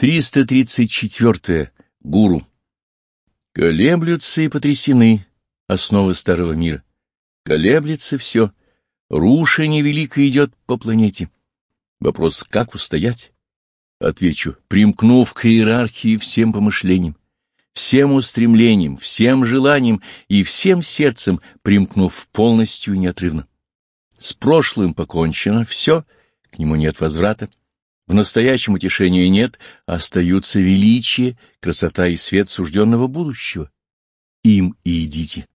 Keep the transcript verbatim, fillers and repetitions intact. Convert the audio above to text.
триста тридцать четыре. Гуру. Колеблются и потрясены основы старого мира. Колеблется все. Рушение великое идет по планете. Вопрос, как устоять? Отвечу, примкнув к иерархии всем помышлениям, всем устремлениям, всем желаниям и всем сердцем, примкнув полностью и неотрывно. С прошлым покончено, все, к нему нет возврата. В настоящем утешения нет, остаются величие, красота и свет сужденного будущего. Им и идите.